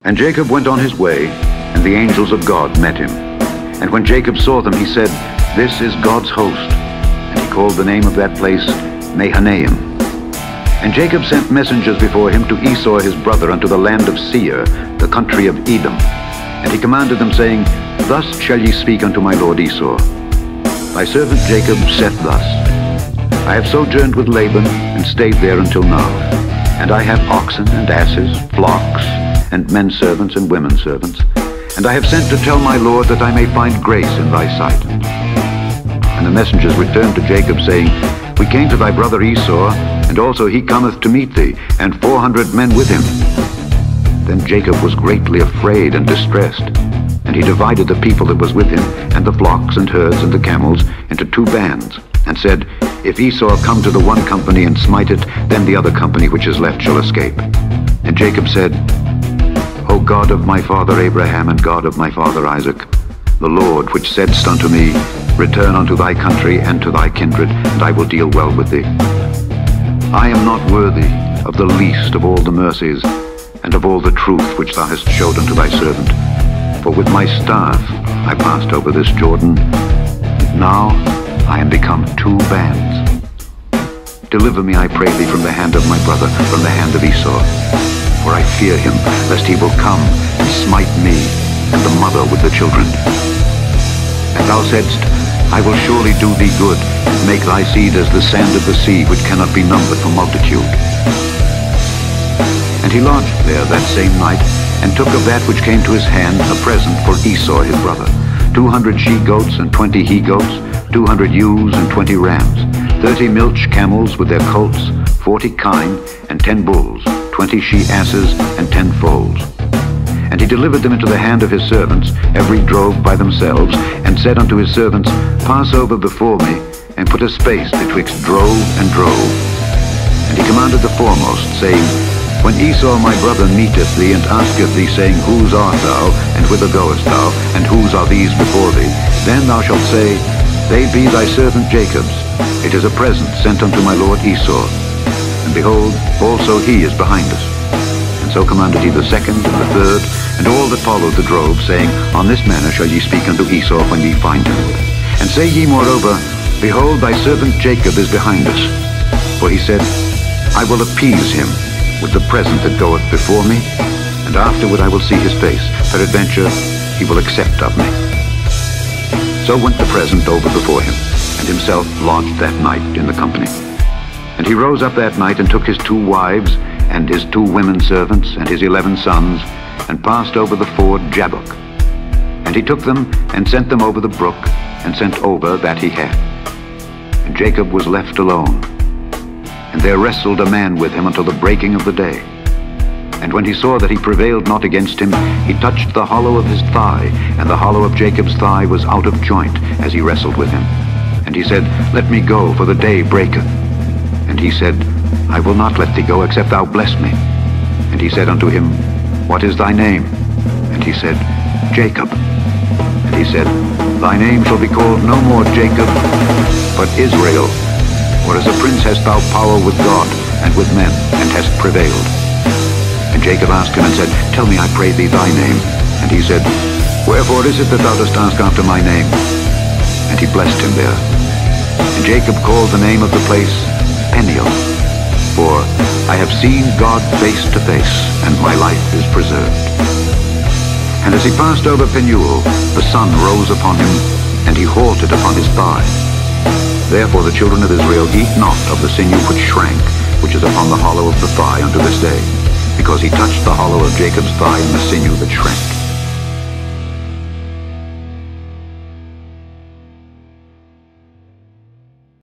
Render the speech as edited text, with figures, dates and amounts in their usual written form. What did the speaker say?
And Jacob went on his way, and the angels of God met him. And when Jacob saw them, he said, "This is God's host." And he called the name of that place Mahanaim. And Jacob sent messengers before him to Esau his brother unto the land of Seir, the country of Edom. And he commanded them, saying, "Thus shall ye speak unto my lord Esau. Thy servant Jacob saith thus, I have sojourned with Laban, and stayed there until now. And I have oxen and asses, flocks, and men servants and women servants. And I have sent to tell my lord that I may find grace in thy sight." And the messengers returned to Jacob, saying, "We came to thy brother Esau, and also he cometh to meet thee, and 400 men with him." Then Jacob was greatly afraid and distressed, and he divided the people that was with him, and the flocks and herds and the camels, into 2 bands, and said, "If Esau come to the one company and smite it, then the other company which is left shall escape." And Jacob said, "O God of my father Abraham and God of my father Isaac, the Lord which saidst unto me, Return unto thy country and to thy kindred, and I will deal well with thee. I am not worthy of the least of all the mercies and of all the truth which thou hast showed unto thy servant. For with my staff I passed over this Jordan, and now I am become 2 bands. Deliver me, I pray thee, from the hand of my brother, from the hand of Esau. For I fear him, lest he will come and smite me and the mother with the children. And thou saidst, I will surely do thee good, and make thy seed as the sand of the sea, which cannot be numbered for multitude." And he lodged there that same night, and took of that which came to his hand a present for Esau his brother, 200 she-goats and 20 he-goats, 200 ewes and 20 rams, 30 milch camels with their colts, 40 kine, and 10 bulls, 20 she-asses, and 10 foals. And he delivered them into the hand of his servants, every drove by themselves, and said unto his servants, Pass over before me, and put a space betwixt drove and drove. And he commanded the foremost, saying, When Esau my brother meeteth thee, and asketh thee, saying, Whose art thou, and whither goest thou, and whose are these before thee? Then thou shalt say, They be thy servant Jacob's. It is a present sent unto my lord Esau. And behold, also he is behind us. And so commanded he the second and the third, and all that followed the drove, saying, On this manner shall ye speak unto Esau when ye find him. And say ye moreover, Behold, thy servant Jacob is behind us. For he said, I will appease him with the present that goeth before me, and afterward I will see his face. Peradventure he will accept of me. So went the present over before him, and himself lodged that night in the company. And he rose up that night, and took his 2 wives, and his 2 women servants, and his 11 sons, and passed over the ford Jabbok. And he took them, and sent them over the brook, and sent over that he had. And Jacob was left alone. And there wrestled a man with him until the breaking of the day. And when he saw that he prevailed not against him, he touched the hollow of his thigh, and the hollow of Jacob's thigh was out of joint, as he wrestled with him. And he said, Let me go, for the day breaketh. And he said, I will not let thee go, except thou bless me. And he said unto him, What is thy name? And he said, Jacob. And he said, Thy name shall be called no more Jacob, but Israel. For as a prince hast thou power with God and with men, and hast prevailed. And Jacob asked him and said, Tell me, I pray thee, thy name. And he said, Wherefore is it that thou dost ask after my name? And he blessed him there. And Jacob called the name of the place Peniel. For I have seen God face to face, and my life is preserved. And as he passed over Penuel, the sun rose upon him, and he halted upon his thigh. Therefore the children of Israel eat not of the sinew which shrank, which is upon the hollow of the thigh unto this day, because he touched the hollow of Jacob's thigh and the sinew that shrank.